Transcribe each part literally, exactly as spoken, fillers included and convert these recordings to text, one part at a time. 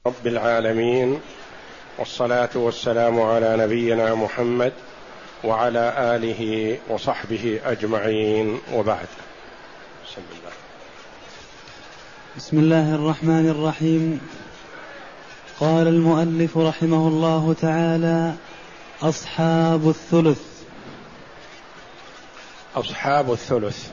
رب العالمين، والصلاة والسلام على نبينا محمد وعلى آله وصحبه أجمعين، وبعد. بسم الله. بسم الله الرحمن الرحيم. قال المؤلف رحمه الله تعالى: أصحاب الثلث. أصحاب الثلث.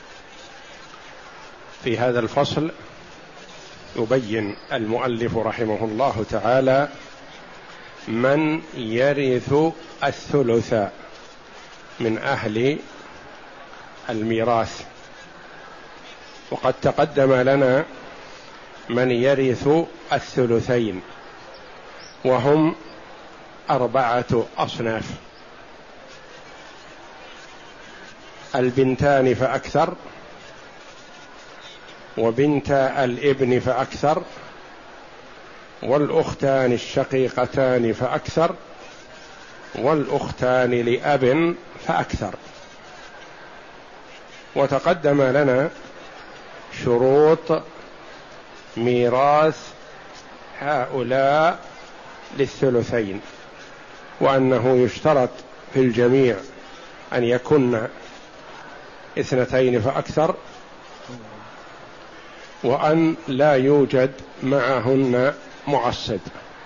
في هذا الفصل يبين المؤلف رحمه الله تعالى من يرث الثلث من أهل الميراث، وقد تقدم لنا من يرث الثلثين، وهم أربعة أصناف: البنتان فأكثر، وبنت الابن فأكثر، والأختان الشقيقتان فأكثر، والأختان لأب فأكثر. وتقدم لنا شروط ميراث هؤلاء للثلثين، وأنه يشترط في الجميع أن يكن اثنتين فأكثر، وأن لا يوجد معهن معصب،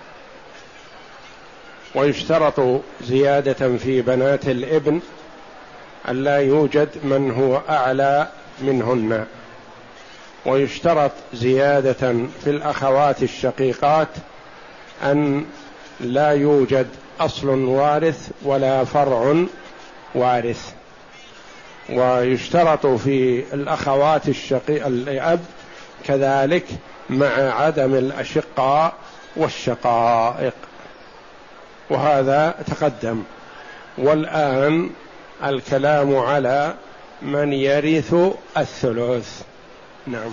ويشترط زيادة في بنات الابن أن لا يوجد من هو أعلى منهن، ويشترط زيادة في الأخوات الشقيقات أن لا يوجد أصل وارث ولا فرع وارث، ويشترط في الأخوات الشقيق الأب كذلك مع عدم الأشقاء والشقائق، وهذا تقدم. والآن الكلام على من يرث الثلث. نعم.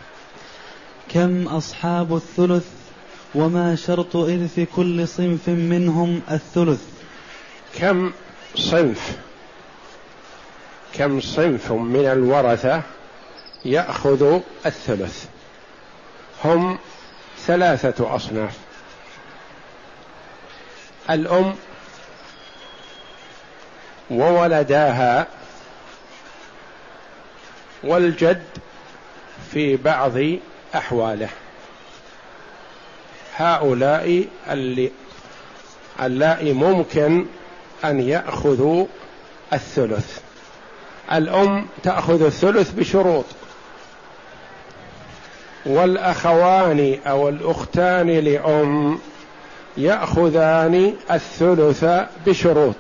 كم أصحاب الثلث، وما شرط إرث كل صنف منهم الثلث؟ كم صنف كم صنف من الورثة يأخذ الثلث؟ هم ثلاثة أصناف: الأم وولداها، والجد في بعض أحواله. هؤلاء اللي اللائي ممكن أن يأخذوا الثلث. الأم تأخذ الثلث بشروط، والأخوان أو الأختان لأم يأخذان الثلث بشروط،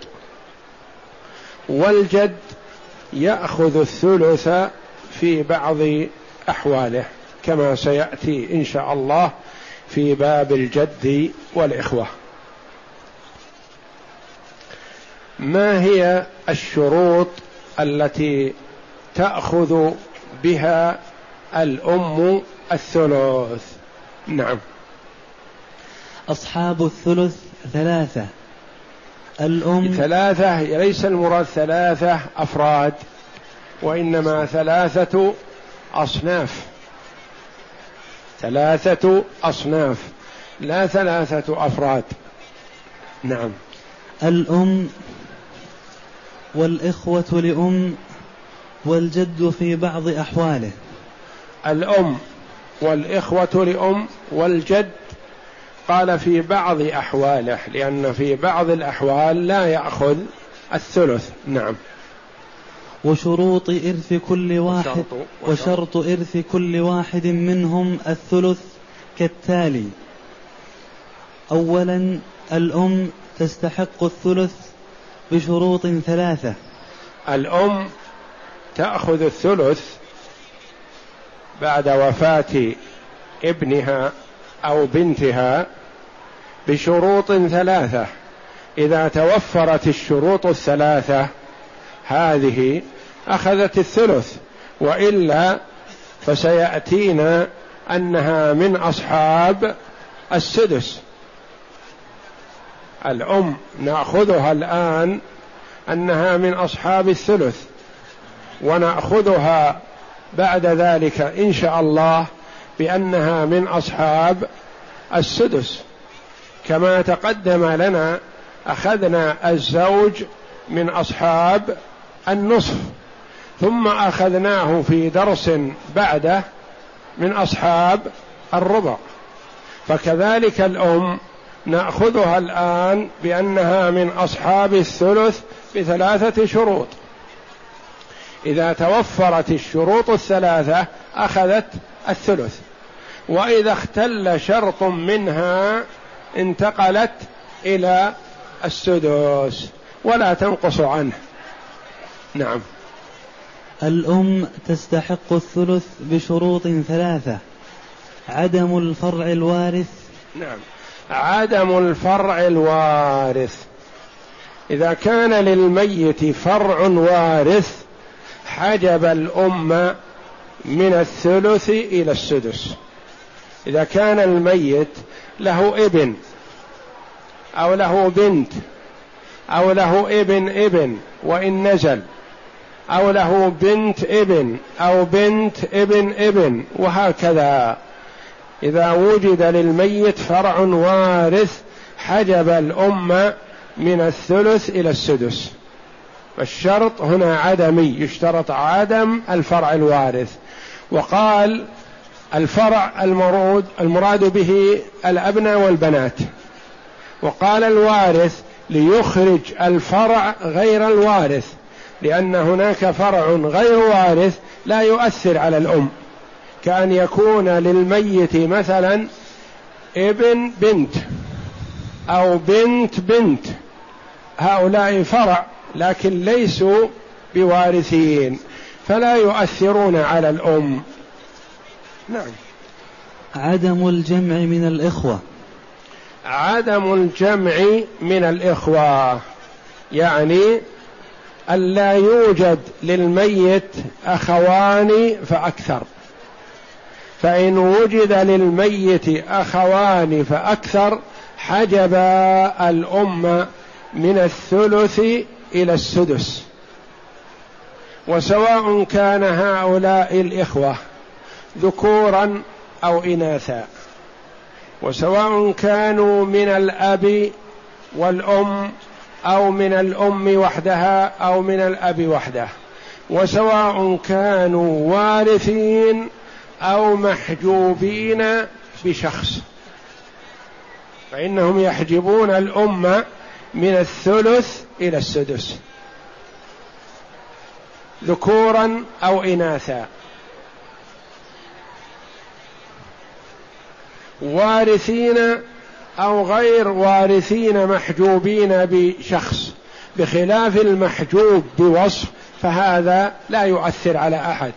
والجد يأخذ الثلث في بعض أحواله، كما سيأتي إن شاء الله في باب الجد والإخوة. ما هي الشروط التي تأخذ بها الأم الثلث؟ نعم. أصحاب الثلث ثلاثة: الأم. ثلاثة ليس المراد ثلاثة أفراد، وإنما ثلاثة أصناف. ثلاثة أصناف لا ثلاثة أفراد. نعم. الأم والإخوة لأم والجد في بعض أحواله. الأم والإخوة لأم والجد قال في بعض أحواله، لأن في بعض الأحوال لا يأخذ الثلث. نعم. وشروط إرث كل واحد وشرط, وشرط إرث كل واحد منهم الثلث كالتالي: أولا، الأم تستحق الثلث بشروط ثلاثة. الأم تأخذ الثلث بعد وفاة ابنها أو بنتها بشروط ثلاثة. إذا توفرت الشروط الثلاثة هذه أخذت الثلث، وإلا فسيأتينا أنها من أصحاب السدس. الأم نأخذها الآن أنها من أصحاب الثلث، ونأخذها بعد ذلك إن شاء الله بأنها من أصحاب السدس، كما تقدم لنا أخذنا الزوج من أصحاب النصف، ثم أخذناه في درس بعده من أصحاب الربع، فكذلك الأم نأخذها الآن بأنها من أصحاب الثلث بثلاثة شروط. إذا توفرت الشروط الثلاثة أخذت الثلث، وإذا اختل شرط منها انتقلت إلى السدس ولا تنقص عنه. نعم. الأم تستحق الثلث بشروط ثلاثة: عدم الفرع الوارث. نعم، عدم الفرع الوارث. إذا كان للميت فرع وارث حجب الأم من الثلث إلى السدس. إذا كان الميت له ابن أو له بنت أو له ابن ابن وإن نزل، أو له بنت ابن أو بنت ابن ابن، وهكذا، إذا وجد للميت فرع وارث حجب الأم من الثلث إلى السدس. الشرط هنا عدمي، يشترط عدم الفرع الوارث. وقال الفرع المراد المراد به الأبناء والبنات، وقال الوارث ليخرج الفرع غير الوارث، لأن هناك فرع غير وارث لا يؤثر على الأم، كأن يكون للميت مثلا ابن بنت أو بنت بنت، هؤلاء فرع لكن ليسوا بوارثين فلا يؤثرون على الأم. نعم. عدم الجمع من الإخوة. عدم الجمع من الإخوة يعني ألا يوجد للميت أخوان فأكثر، فإن وجد للميت أخوان فأكثر حجب الأم من الثلث إلى السدس، وسواء كان هؤلاء الإخوة ذكورا أو إناثا، وسواء كانوا من الأب والأم أو من الأم وحدها أو من الأب وحده، وسواء كانوا وارثين أو محجوبين بشخص، فإنهم يحجبون الأم من الثلث إلى السدس ذكورا أو إناثا، وارثين أو غير وارثين محجوبين بشخص، بخلاف المحجوب بوصف فهذا لا يؤثر على أحد.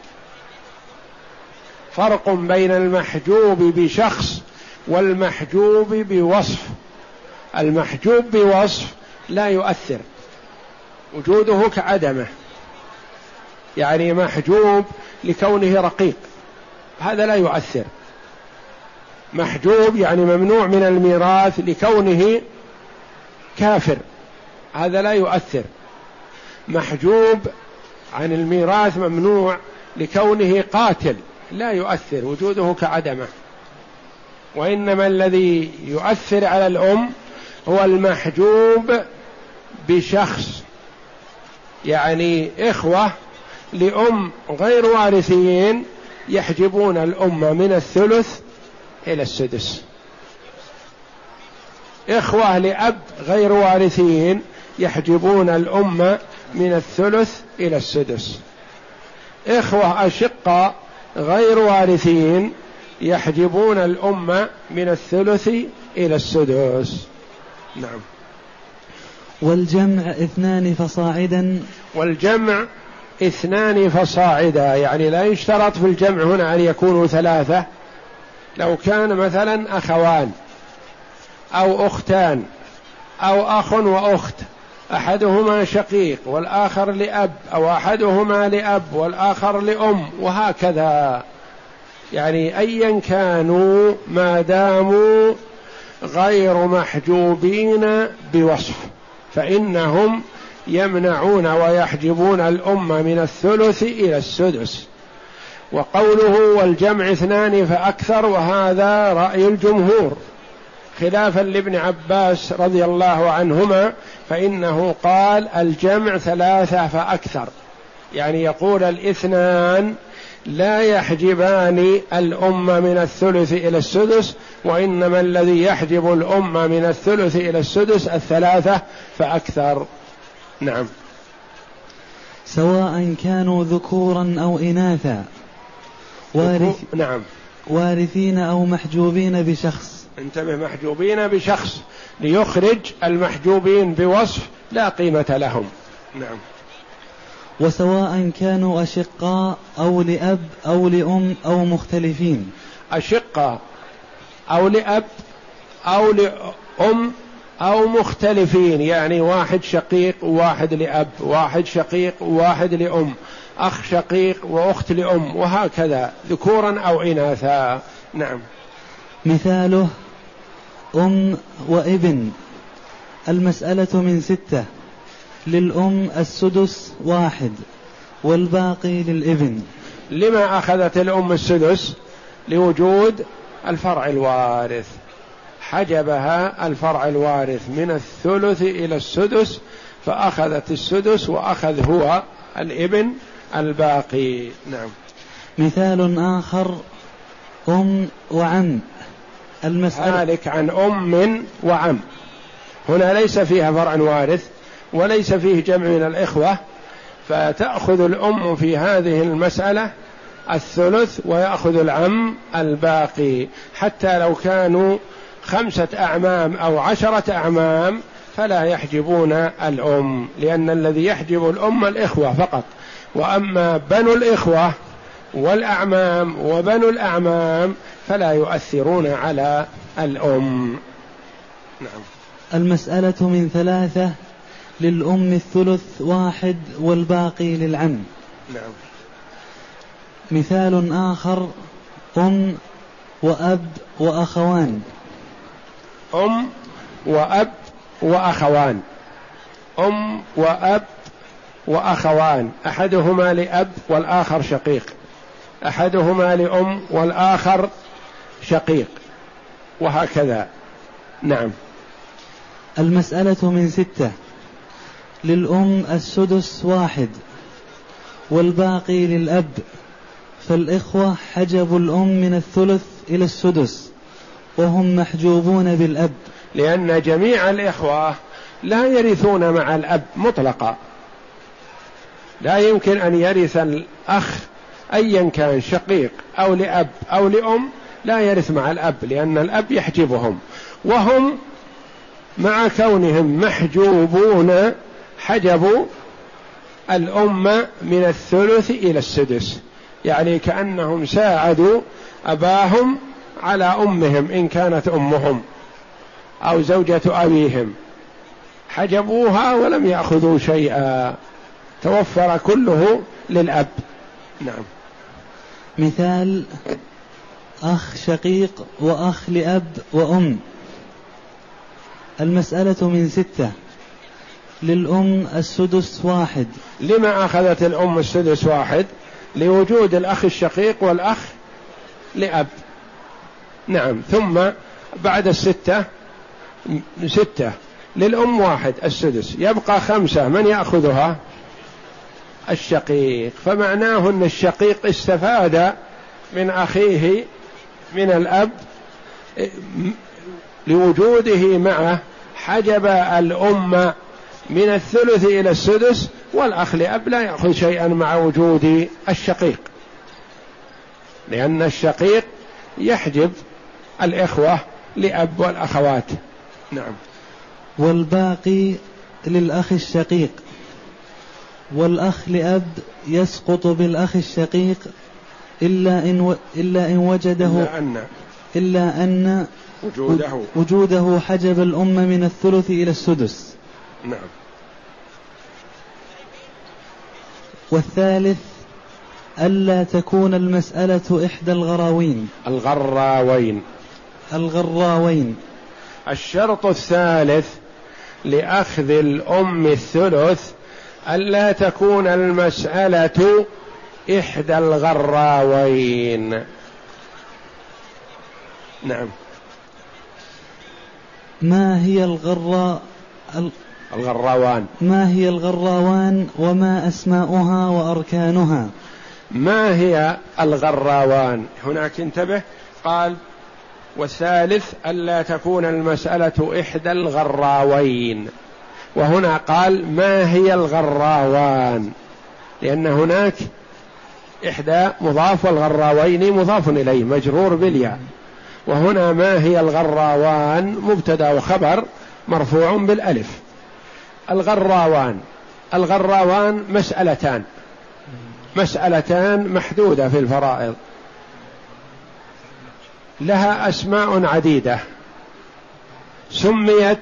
فرق بين المحجوب بشخص والمحجوب بوصف. المحجوب بوصف لا يؤثر، وجوده كعدمه، يعني محجوب لكونه رقيق هذا لا يؤثر. محجوب يعني ممنوع من الميراث لكونه كافر، هذا لا يؤثر. محجوب عن الميراث ممنوع لكونه قاتل لا يؤثر، وجوده كعدمه. وإنما الذي يؤثر على الأم هو المحجوب بشخص، يعني إخوة لأم غير وارثين يحجبون الأم من الثلث إلى السدس، إخوة لأب غير وارثين يحجبون الأم من الثلث إلى السدس، إخوة أشقاء غير وارثين يحجبون الأم من الثلث إلى السدس. نعم. والجمع اثنان فصاعدا. والجمع اثنان فصاعدا، يعني لا يشترط في الجمع هنا أن يكونوا ثلاثة. لو كان مثلا أخوان أو أختان أو أخ وأخت، أحدهما شقيق والآخر لأب، أو أحدهما لأب والآخر لأم، وهكذا، يعني أيا كانوا ما داموا غير محجوبين بوصف فإنهم يمنعون ويحجبون الأم من الثلث إلى السدس. وقوله والجمع اثنان فأكثر، وهذا رأي الجمهور، خلافا لابن عباس رضي الله عنهما، فإنه قال الجمع ثلاثة فأكثر، يعني يقول الاثنان لا يحجبان الأم من الثلث إلى السدس، وإنما الذي يحجب الأم من الثلث إلى السدس الثلاثة فأكثر. نعم. سواء كانوا ذكورا أو إناثا، وارث نعم وارثين أو محجوبين بشخص. انتبه، محجوبين بشخص ليخرج المحجوبين بوصف لا قيمة لهم. نعم. وسواء كانوا أشقاء أو لأب أو لأم أو مختلفين. أشقاء أو لأب أو لأم أو مختلفين، يعني واحد شقيق وواحد لأب، واحد شقيق وواحد لأم، أخ شقيق وأخت لأم، وهكذا ذكورا أو إناثا. نعم. مثاله أم وابن. المسألة من ستة، للأم السدس واحد والباقي للابن. لما أخذت الأم السدس؟ لوجود الفرع الوارث، حجبها الفرع الوارث من الثلث إلى السدس، فأخذت السدس وأخذ هو الابن الباقي. نعم. مثال آخر أم وعم. المسألة ذلك عن أم وعم، هنا ليس فيها فرع وارث وليس فيه جمع من الإخوة، فتأخذ الأم في هذه المسألة الثلث ويأخذ العم الباقي، حتى لو كانوا خمسة أعمام أو عشرة أعمام فلا يحجبون الأم، لأن الذي يحجب الأم الإخوة فقط، وأما بنو الإخوة والأعمام وبنو الأعمام فلا يؤثرون على الأم. نعم. المسألة من ثلاثة، للأم الثلث واحد والباقي للعم. نعم. مثال آخر أم وأب وأخوان. أم وأب وأخوان. أم وأب وأخوان، أحدهما لأب والآخر شقيق، أحدهما لأم والآخر شقيق، وهكذا. نعم. المسألة من ستة، للأم السدس واحد والباقي للأب، فالإخوة حجبوا الأم من الثلث إلى السدس وهم محجوبون بالأب، لأن جميع الإخوة لا يرثون مع الأب مطلقا، لا يمكن أن يرث الأخ أيا كان شقيق أو لأب أو لأم، لا يرث مع الأب لأن الأب يحجبهم، وهم مع كونهم محجوبون حجبوا الأم من الثلث إلى السدس، يعني كأنهم ساعدوا أباهم على أمهم إن كانت أمهم أو زوجة أبيهم، حجبوها ولم يأخذوا شيئا، توفر كله للأب. نعم. مثال أخ شقيق وأخ لأب وأم. المسألة من ستة، للأم السدس واحد. لما أخذت الأم السدس واحد؟ لوجود الأخ الشقيق والأخ لأب. نعم. ثم بعد الستة ستة للأم واحد السدس، يبقى خمسة، من يأخذها؟ الشقيق، فمعناه أن الشقيق استفاد من أخيه من الأب لوجوده معه، حجب الأم من الثلث إلى السدس، والأخ لأب لا يأخذ شيئا مع وجود الشقيق، لأن الشقيق يحجب الإخوة لأب والأخوات. نعم. والباقي للأخ الشقيق، والأخ لأب يسقط بالأخ الشقيق إلا إن, و... إلا إن وجده إلا أن, إلا أن وجوده. وجوده حجب الأم من الثلث إلى السدس. نعم. والثالث ألا تكون المسألة إحدى الغراوين. الغراوين الغراوين الشرط الثالث لأخذ الأم الثلث ألا تكون المسألة إحدى الغراوين. نعم. ما هي الغراء الغراوان ما هي الغراوان وما أسماؤها وأركانها؟ ما هي الغراوان؟ هناك انتبه، قال والثالث ألا تكون المسألة إحدى الغراوين، وهنا قال ما هي الغراوان، لأن هناك إحدى مضاف والغراوين مضاف إليه مجرور بالياء، وهنا ما هي الغراوان مبتدأ وخبر مرفوع بالألف. الغراوان الغراوان مسألتان مسألتان محدودة في الفرائض، لها أسماء عديدة، سميت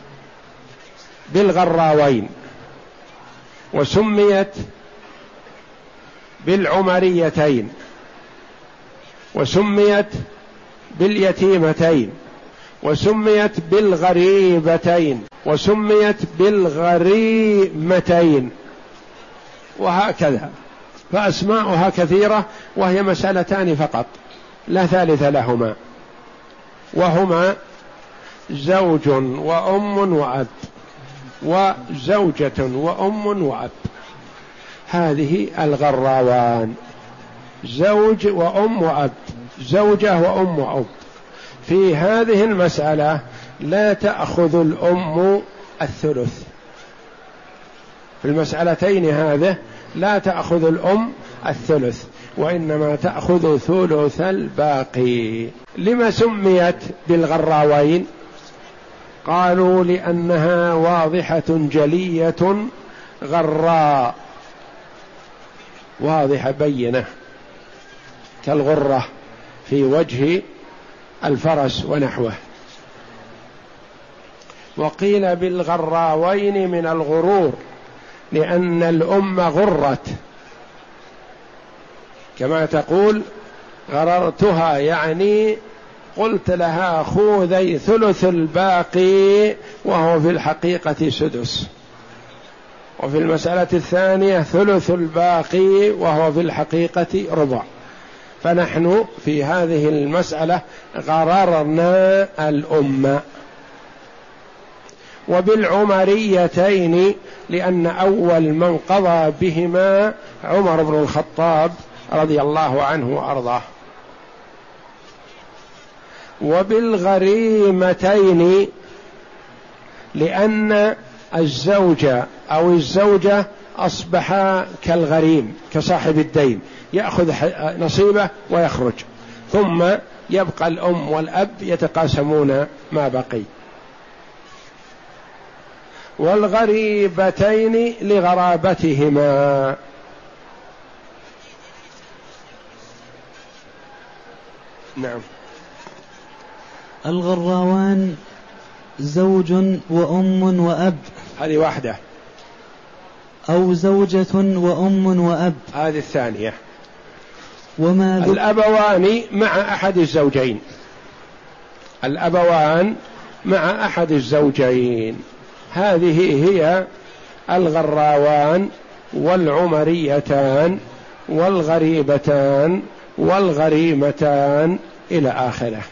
بالغراوين وسميت بالعمريتين وسميت باليتيمتين وسميت بالغريبتين وسميت بالغريمتين، وهكذا، فأسماؤها كثيرة، وهي مسألتان فقط لا ثالث لهما، وهما زوج وأم وأب وزوجة وأم وأب. هذه الغراوان، زوج وأم وأب، زوجة وأم وأب. في هذه المسألة لا تأخذ الأم الثلث، في المسألتين هذه لا تأخذ الأم الثلث، وإنما تأخذ ثلث الباقي. لما سميت بالغراوين؟ قالوا لأنها واضحة جلية غراء، واضحة بينة كالغرة في وجه الفرس ونحوه. وقيل بالغراوين من الغرور، لأن الأم غرت، كما تقول غررتها، يعني قلت لها خذي ثلث الباقي، وهو في الحقيقة سدس. وفي المسألة الثانية ثلث الباقي، وهو في الحقيقة ربع. فنحن في هذه المسألة غررنا الأم. وبالعمريتين لأن أول من قضى بهما عمر بن الخطاب رضي الله عنه وأرضاه. وبالغريمتين لأن الزوج أو الزوجة أصبحا كالغريم كصاحب الدين، يأخذ نصيبه ويخرج، ثم يبقى الأم والأب يتقاسمون ما بقي. والغريبتين لغرابتهما. نعم. الغراوان زوج وأم وأب، هذه واحدة، أو زوجة وأم وأب، هذه الثانية. وما الأبوان مع أحد الزوجين، الأبوان مع أحد الزوجين، هذه هي الغراوان والعمريتان والغريبتان والغريمتان إلى آخره.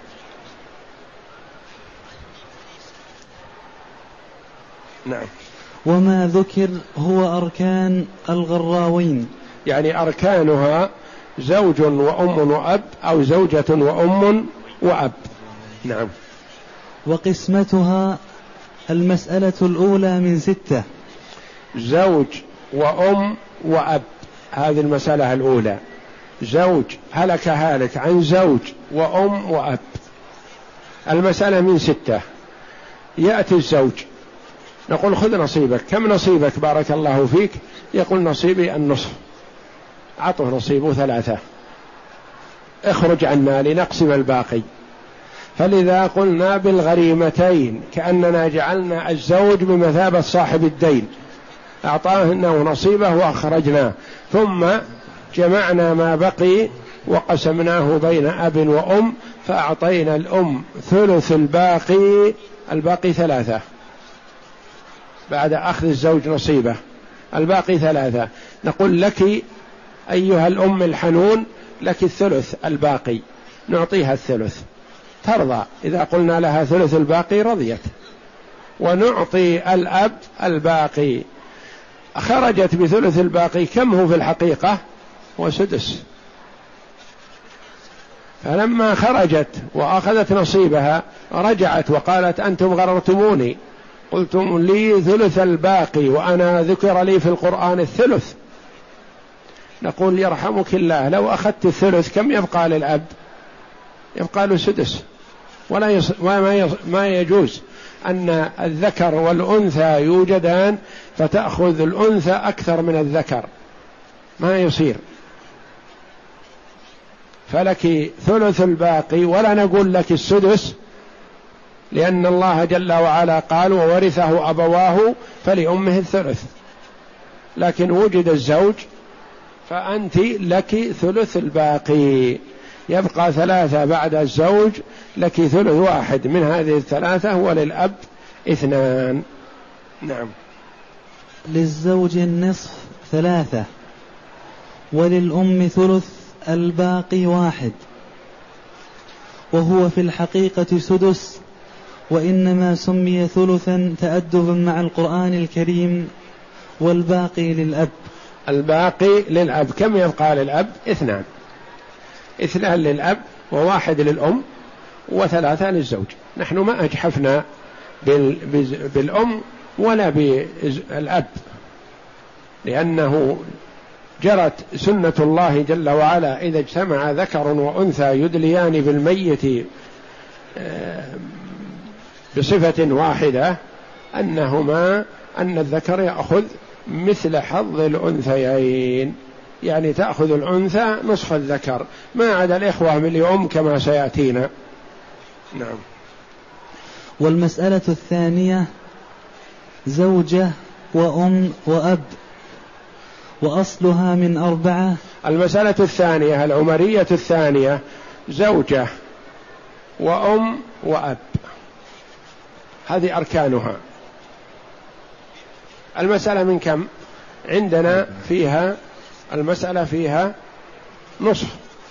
نعم. وما ذكر هو أركان الغراوين، يعني أركانها زوج وأم وأب، أو زوجة وأم وأب. نعم. وقسمتها المسألة الأولى من ستة، زوج وأم وأب، هذه المسألة الأولى. زوج هلك هالك عن زوج وأم وأب، المسألة من ستة. يأتي الزوج نقول خذ نصيبك، كم نصيبك بارك الله فيك؟ يقول نصيبي النصف، عطه نصيبه ثلاثة، اخرج عنا لنقسم الباقي. فلذا قلنا بالغريمتين، كأننا جعلنا الزوج بمثابة صاحب الدين، أعطاه نصيبه وأخرجناه، ثم جمعنا ما بقي وقسمناه بين أب وأم، فأعطينا الأم ثلث الباقي، الباقي ثلاثة بعد أخذ الزوج نصيبه، الباقي ثلاثة. نقول لك أيها الأم الحنون لك الثلث الباقي، نعطيها الثلث، ترضى. إذا قلنا لها ثلث الباقي رضيت. ونعطي الأب الباقي. خرجت بثلث الباقي، كم هو في الحقيقة؟ هو سدس. فلما خرجت وأخذت نصيبها رجعت وقالت أنتم غررتموني، قلتم لي ثلث الباقي وأنا ذكر لي في القرآن الثلث. نقول يرحمك الله، لو أخذت الثلث كم يبقى للأب؟ يبقى له سدس. ولا يص... ما, يص... ما يجوز أن الذكر والأنثى يوجدان فتأخذ الأنثى أكثر من الذكر، ما يصير. فلك ثلث الباقي، ولا نقول لك السدس، لأن الله جل وعلا قال وورثه أبواه فلأمه الثلث. لكن وجد الزوج فأنت لك ثلث الباقي، يبقى ثلاثة بعد الزوج، لك ثلث واحد من هذه الثلاثة، وللأب اثنان. نعم. للزوج النصف ثلاثة، وللأم ثلث الباقي واحد، وهو في الحقيقة سدس، وإنما سمي ثلثا تأدبا مع القرآن الكريم، والباقي للأب. الباقي للأب. كم يبقى للأب؟ اثنان، اثنان للأب وواحد للأم وثلاثة للزوج. نحن ما أجحفنا بالأم ولا بالأب، لأنه جرت سنة الله جل وعلا إذا اجتمع ذكر وأنثى يدليان بالميت بصفة واحدة أنهما أن الذكر يأخذ مثل حظ الأنثيين، يعني تأخذ الأنثى نصف الذكر، ما عدا الإخوة من الأم كما سيأتينا. نعم. والمسألة الثانية زوجة وأم وأب، وأصلها من أربعة. المسألة الثانية العمرية الثانية زوجة وأم وأب، هذه أركانها. المسألة من كم؟ عندنا فيها المسألة فيها نصف،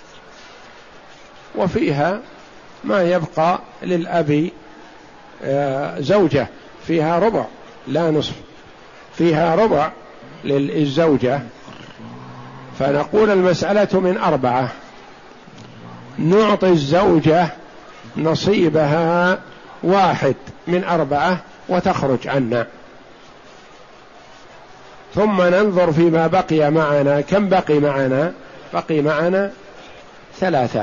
وفيها ما يبقى للأب زوجة فيها ربع لا نصف، فيها ربع للزوجة. فنقول المسألة من أربعة، نعطي الزوجة نصيبها واحد من أربعة وتخرج عنا، ثم ننظر فيما بقي معنا. كم بقي معنا؟ بقي معنا ثلاثة.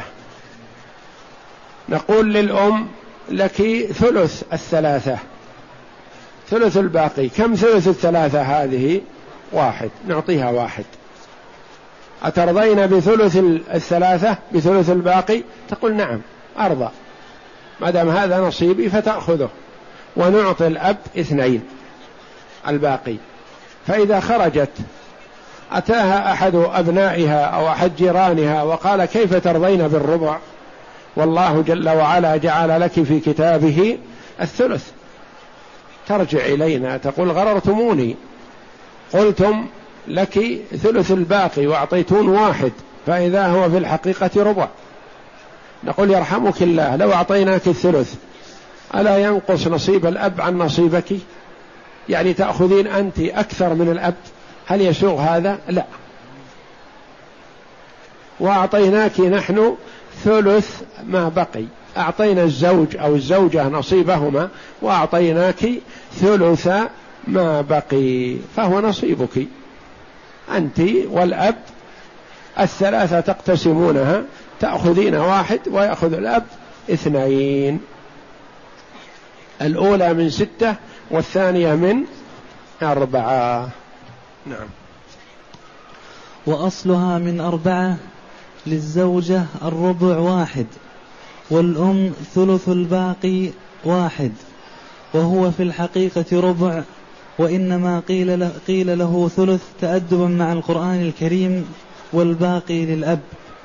نقول للأم لك ثلث الثلاثة، ثلث الباقي. كم ثلث الثلاثة هذه؟ واحد، نعطيها واحد. أترضين بثلث الثلاثة بثلث الباقي؟ تقول نعم أرضى، ما دام هذا نصيبي فتأخذه. ونعطي الأب اثنين الباقي. فإذا خرجت أتاها أحد أبنائها أو أحد جيرانها وقال كيف ترضين بالربع والله جل وعلا جعل لك في كتابه الثلث؟ ترجع إلينا تقول غررتموني، قلتم لك ثلث الباقي وأعطيتون واحد، فإذا هو في الحقيقة ربع. نقول يرحمك الله، لو أعطيناك الثلث ألا ينقص نصيب الأب عن نصيبك؟ يعني تأخذين أنت أكثر من الأب، هل يسوغ هذا؟ لا. وأعطيناك نحن ثلث ما بقي، أعطينا الزوج أو الزوجة نصيبهما وأعطيناك ثلث ما بقي، فهو نصيبك أنت والأب. الثلاثة تقتسمونها، تأخذين واحد ويأخذ الأب اثنين. الأولى من ستة والثانية من أربعة. نعم. وأصلها من أربعة، للزوجة الربع واحد، والأم ثلث الباقي واحد، وهو في الحقيقة ربع، وإنما قيل له, قيل له ثلث تأدبا مع القرآن الكريم، والباقي للأب.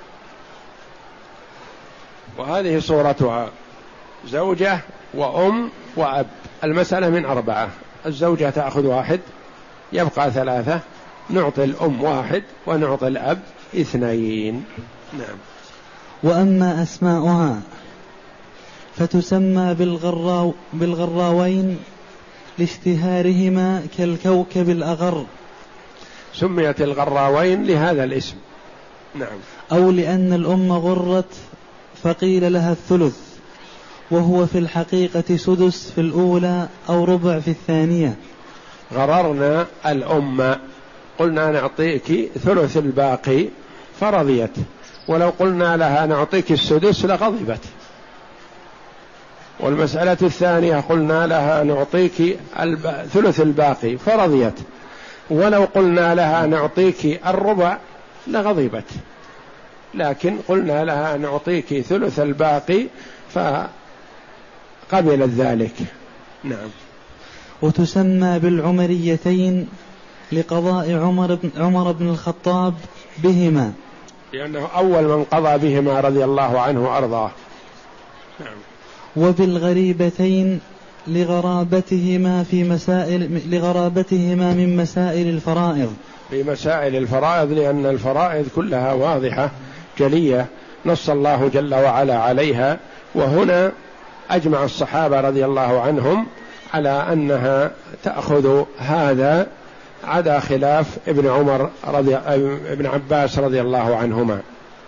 وهذه صورتها زوجة وأم وأب. المسألة من أربعة، الزوجة تأخذ واحد يبقى ثلاثة، نعطي الأم واحد ونعطي الأب اثنين. نعم. وأما أسماؤها فتسمى بالغراو بالغراوين لاشتهارهما كالكوكب الأغر. سميت الغراوين لهذا الاسم. نعم. أو لأن الأم غرت فقيل لها الثلث، وهو في الحقيقة سدس في الأولى أو ربع في الثانية. غررنا الأم، قلنا نعطيك ثلث الباقي فرضيت، ولو قلنا لها نعطيك السدس لغضبت. والمسألة الثانية قلنا لها نعطيك الب... ثلث الباقي فرضيت، ولو قلنا لها نعطيك الربع لغضبت، لكن قلنا لها نعطيك ثلث الباقي فقبلت ذلك. نعم. وتسمى بالعمريتين لقضاء عمر بن, عمر بن الخطاب بهما، لأنه أول من قضى بهما رضي الله عنه وأرضاه. نعم. وبالغريبتين لغرابتهما في مسائل لغرابتهما من مسائل الفرائض، في مسائل الفرائض، لأن الفرائض كلها واضحة جلية نص الله جل وعلا عليها، وهنا أجمع الصحابة رضي الله عنهم على أنها تأخذ هذا، عدا خلاف ابن عمر رضي ابن عباس رضي الله عنهما،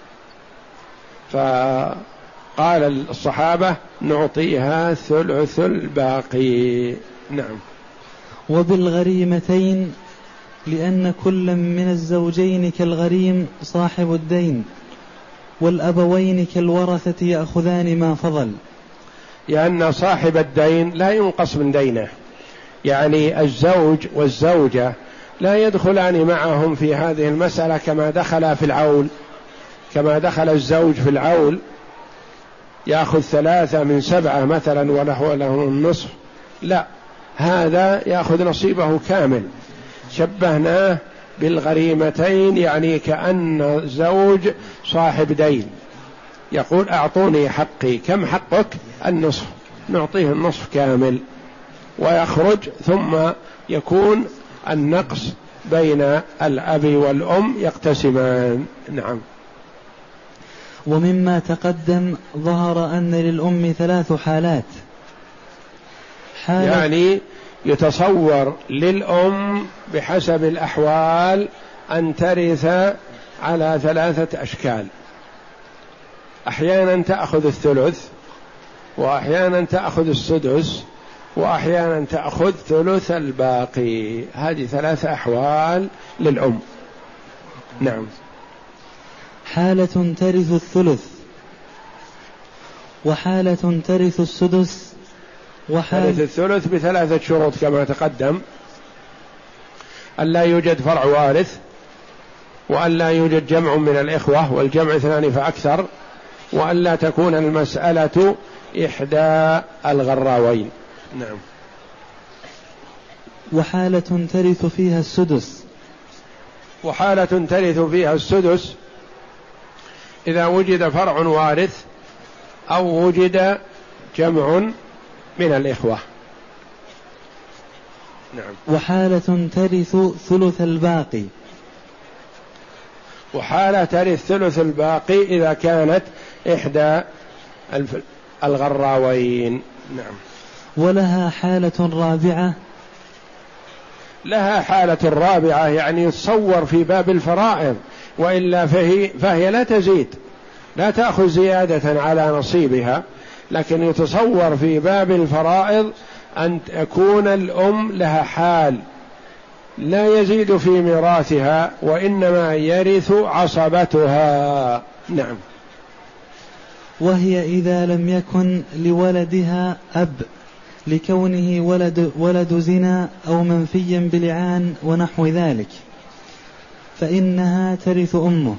فقال الصحابة نعطيها ثلث الباقي. نعم. وبالغريمتين لأن كل من الزوجين كالغريم صاحب الدين، والأبوين كالورثة يأخذان ما فضل. لأن صاحب الدين لا ينقص من دينه، يعني الزوج والزوجة لا يدخلان معهم في هذه المسألة كما دخل في العول، كما دخل الزوج في العول يأخذ ثلاثة من سبعة مثلا وله له النصف، لا، هذا يأخذ نصيبه كامل. شبهناه بالغريمتين، يعني كأن الزوج صاحب دين يقول أعطوني حقي، كم حقك؟ النصف، نعطيه النصف كامل ويخرج، ثم يكون النقص بين الأب والأم يقتسمان. نعم. ومما تقدم ظهر أن للأم ثلاث حالات. حالة يعني يتصور للأم بحسب الأحوال أن ترث على ثلاثة أشكال، أحيانا تأخذ الثلث، وأحيانا تأخذ السدس، وأحيانا تأخذ ثلث الباقي. هذه ثلاثة أحوال للأم. نعم. حالة ترث الثلث، وحالة ترث السدس، وحالة ترث الثلث بثلاثة شروط كما تقدم: أن لا يوجد فرع وارث، وأن لا يوجد جمع من الإخوة، والجمع اثنان فأكثر، وأن لا تكون المسألة إحدى الغراوين. نعم. وحالة ترث فيها السدس، وحالة ترث فيها السدس إذا وجد فرع وارث أو وجد جمع من الإخوة. نعم. وحالة ترث ثلث الباقي، وحالة ترث ثلث الباقي إذا كانت إحدى الغراوين. نعم. ولها حالة رابعة، لها حالة رابعة يعني يتصور في باب الفرائض، وإلا فهي, فهي لا تزيد، لا تأخذ زيادة على نصيبها، لكن يتصور في باب الفرائض أن تكون الأم لها حال لا يزيد في ميراثها، وإنما يرث عصبتها. نعم. وهي إذا لم يكن لولدها أب لكونه ولد, ولد زنا أو منفيا بلعان ونحو ذلك، فإنها ترث أمه.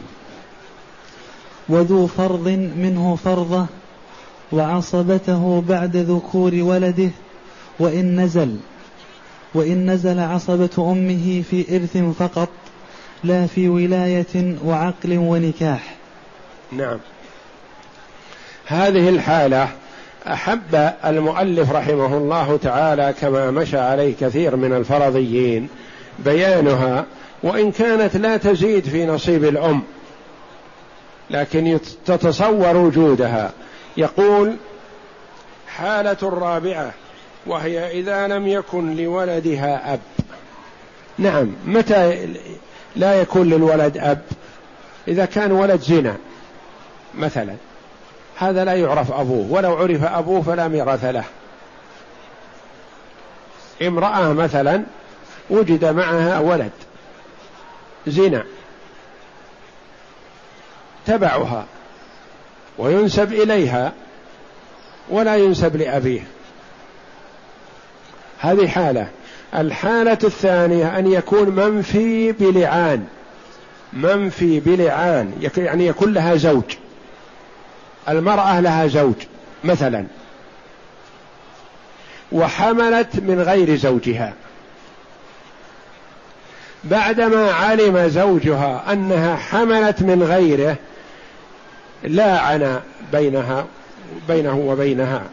وذو فرض منه فرضة وعصبته بعد ذكور ولده، وإن نزل وإن نزل عصبة أمه في إرث فقط، لا في ولاية وعقل ونكاح. نعم. هذه الحالة أحب المؤلف رحمه الله تعالى كما مشى عليه كثير من الفرضيين بيانها، وإن كانت لا تزيد في نصيب الأم لكن تتصور وجودها. يقول: حالة الرابعة وهي إذا لم يكن لولدها أب. نعم، متى لا يكون للولد أب؟ إذا كان ولد زنا مثلا، هذا لا يعرف أبوه، ولو عرف أبوه فلا ميراث له. امرأة مثلا وجد معها ولد زنا تبعها وينسب إليها ولا ينسب لأبيه، هذه حالة. الحالة الثانية أن يكون منفي بلعان، منفي بلعان يعني يكون لها زوج، المرأة لها زوج مثلا وحملت من غير زوجها، بعدما علم زوجها أنها حملت من غيره لاعن بينها بينه وبينها.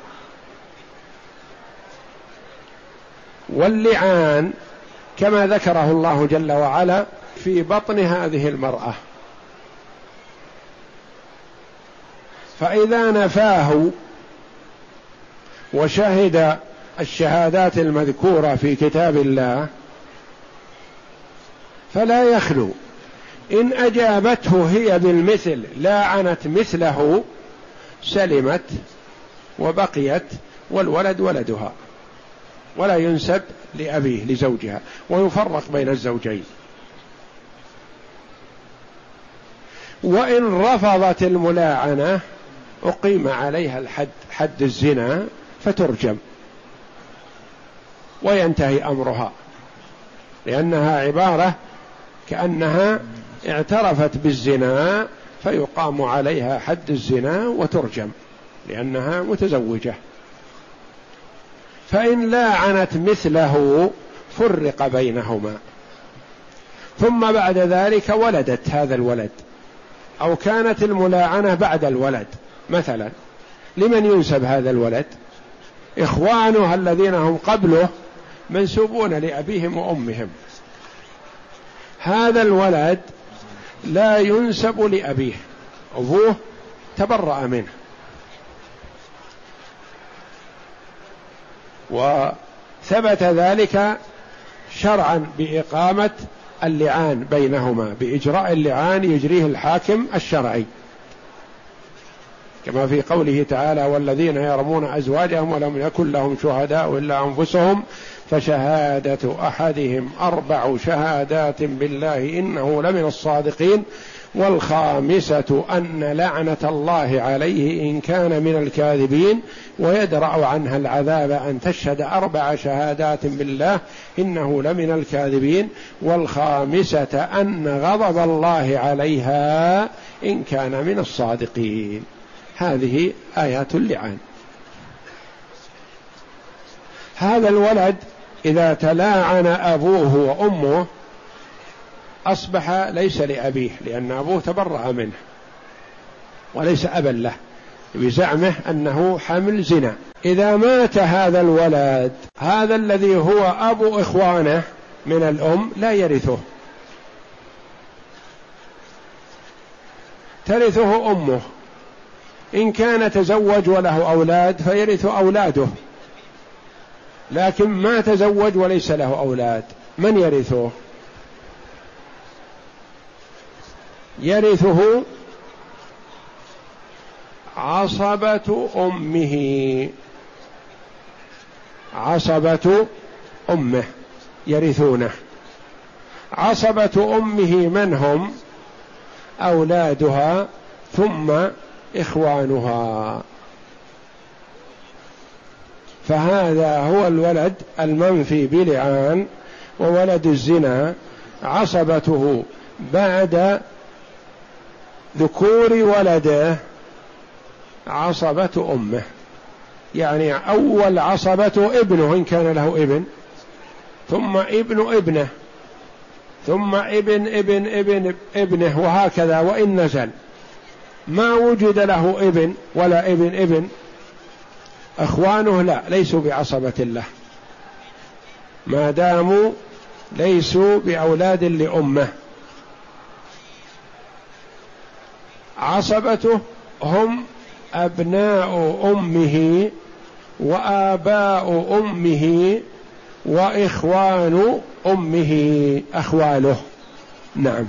واللعان كما ذكره الله جل وعلا في بطن هذه المرأة، فإذا نفاه وشهد الشهادات المذكورة في كتاب الله فلا يخلو، إن أجابته هي بالمثل لاعنت مثله سلمت وبقيت والولد ولدها ولا ينسب لأبيه لزوجها، ويفرق بين الزوجين. وإن رفضت الملاعنة أقيم عليها الحد، حد الزنا، فترجم وينتهي أمرها، لأنها عبارة كأنها اعترفت بالزنا، فيقام عليها حد الزنا وترجم لأنها متزوجة. فإن لاعنت مثله فرق بينهما، ثم بعد ذلك ولدت هذا الولد، أو كانت الملاعنة بعد الولد مثلا، لمن ينسب هذا الولد؟ إخوانه الذين هم قبله منسوبون لأبيهم وأمهم، هذا الولد لا ينسب لأبيه، أبوه تبرأ منه. وثبت ذلك شرعا بإقامة اللعان بينهما، بإجراء اللعان يجريه الحاكم الشرعي، كما في قوله تعالى: والذين يرمون أزواجهم ولم يكن لهم شهداء إلا أنفسهم فشهادة أحدهم أربع شهادات بالله إنه لمن الصادقين والخامسة أن لعنة الله عليه إن كان من الكاذبين ويدرأ عنها العذاب أن تشهد أربع شهادات بالله إنه لمن الكاذبين والخامسة أن غضب الله عليها إن كان من الصادقين. هذه آيات اللعان. هذا الولد إذا تلاعن أبوه وأمه أصبح ليس لأبيه، لأن أبوه تبرأ منه وليس أبا له بزعمه أنه حمل زنا. إذا مات هذا الولد، هذا الذي هو أبو إخوانه من الأم لا يرثه، ترثه أمه. إن كان تزوج وله أولاد فيرث أولاده، لكن ما تزوج وليس له أولاد، من يرثه؟ يرثه عصبة أمه، عصبة أمه يرثونه. عصبة أمه من هم؟ أولادها ثم إخوانها. فهذا هو الولد المنفي بلعان، وولد الزنا عصبته بعد ذكور ولده عصبة أمه، يعني أول عصبة ابنه إن كان له ابن، ثم ابن ابنه، ثم ابن ابن ابن ابنه، وهكذا. وإن نزل ما وجد له ابن ولا ابن ابن، أخوانه لا، ليسوا بعصبة له ما داموا ليسوا بأولاد لأمه. عصبته هم أبناء أمه وآباء أمه وإخوان أمه أخواله. نعم.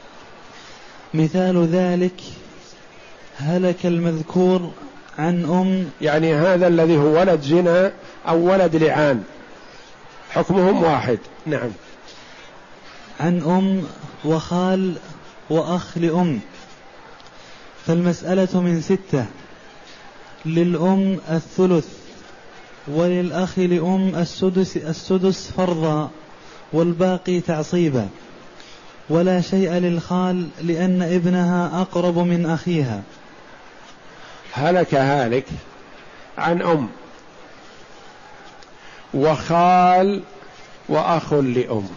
مثال ذلك هلك المذكور عن أم، يعني هذا الذي هو ولد زنا أو ولد لعان حكمهم واحد. نعم. عن أم وخال وأخ لأم، فالمسألة من ستة: للأم الثلث، وللأخ لأم السدس, السدس فرضا، والباقي تعصيبا، ولا شيء للخال لأن ابنها أقرب من أخيها. هلك هالك عن أم وخال وأخ لأم.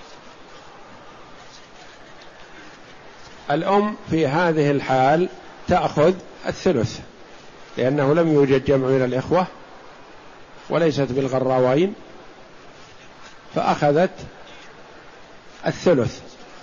الأم في هذه الحال تأخذ الثلث لأنه لم يوجد جمع من الإخوة وليست بالغراوين، فأخذت الثلث.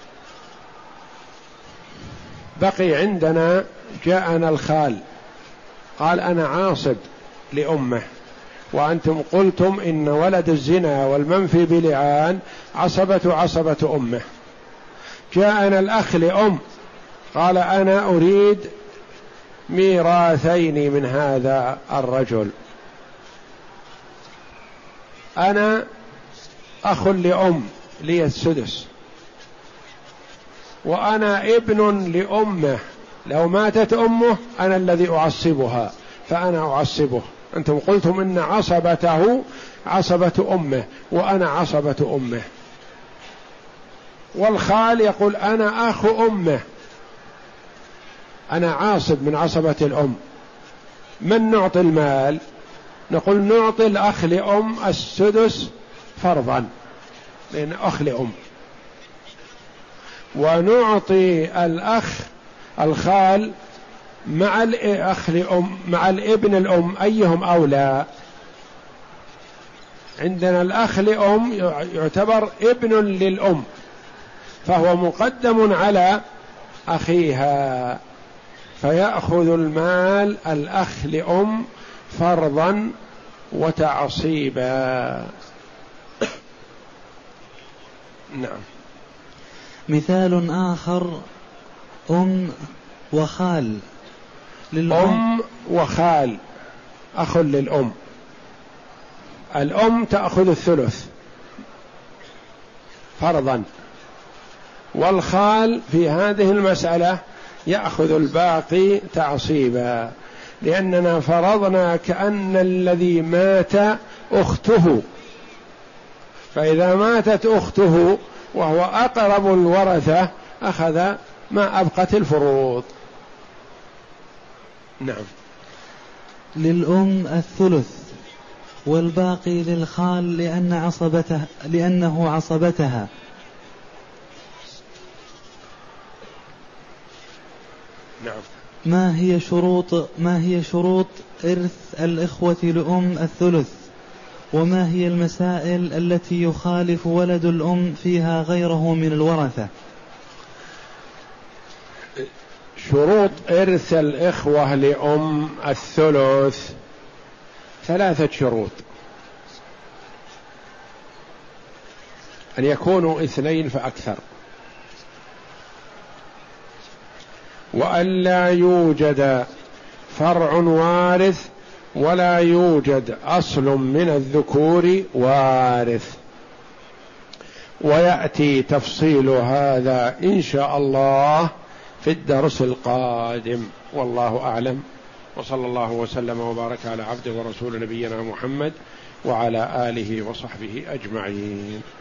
بقي عندنا جاءنا الخال قال أنا عاصب لأمه، وأنتم قلتم إن ولد الزنا والمنفي بلعان عصبة عصبة أمه. جاءنا الأخ لأم قال أنا أريد ميراثين من هذا الرجل، أنا أخ لأم لي السدس، وأنا ابن لأمه، لو ماتت أمه أنا الذي أعصبها فأنا أعصبه. أنتم قلتم إن عصبته عصبة أمه وأنا عصبة أمه. والخال يقول أنا أخ أمه، أنا عاصب من عصبة الأم. من نعطي المال؟ نقول نعطي الأخ لأم السدس فرضا لأن أخ لأم، ونعطي الأخ الخال مع الأخ لأم مع الابن الأم، أيهم أولى؟ عندنا الأخ لأم يعتبر ابن للأم فهو مقدم على أخيها، فيأخذ المال الأخ لأم فرضا وتعصيبا. نعم. مثال آخر: أم وخال للأم. أم وخال أخ للأم، الأم تأخذ الثلث فرضا، والخال في هذه المسألة يأخذ الباقي تعصيبا، لأننا فرضنا كأن الذي مات أخته، فإذا ماتت أخته وهو أقرب الورثة أخذ ما أبقت الفروض. نعم. للأم الثلث والباقي للخال لأن عصبته لأنه عصبتها. نعم. ما هي شروط ما هي شروط إرث الإخوة لأم الثلث؟ وما هي المسائل التي يخالف ولد الأم فيها غيره من الورثة؟ شروط إرث الإخوة لأم الثلث ثلاثة شروط: أن يكونوا اثنين فأكثر، وأن لا يوجد فرع وارث ولا يوجد أصل من الذكور وارث. ويأتي تفصيل هذا إن شاء الله في الدرس القادم، والله أعلم، وصلى الله وسلم وبارك على عبده ورسول نبينا محمد وعلى آله وصحبه أجمعين.